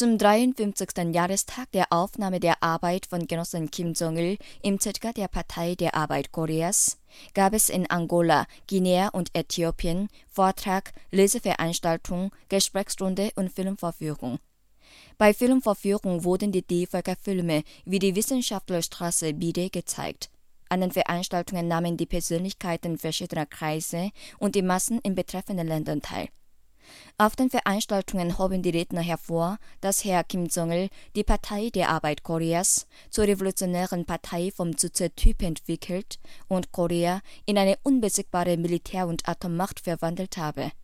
Zum 53. Jahrestag der Aufnahme der Arbeit von Genossen Kim Jong-il im ZK der Partei der Arbeit Koreas gab es in Angola, Guinea und Äthiopien Vortrag, Leseveranstaltung, Gesprächsrunde und Filmvorführung. Bei Filmvorführung wurden die D-Völkerfilme wie die Wissenschaftlerstraße Bide gezeigt. An den Veranstaltungen nahmen die Persönlichkeiten verschiedener Kreise und die Massen in betreffenden Ländern teil. Auf den Veranstaltungen hoben die Redner hervor, dass Herr Kim Jong-il die Partei der Arbeit Koreas zur revolutionären Partei vom Juche-Typ entwickelt und Korea in eine unbesiegbare Militär- und Atommacht verwandelt habe.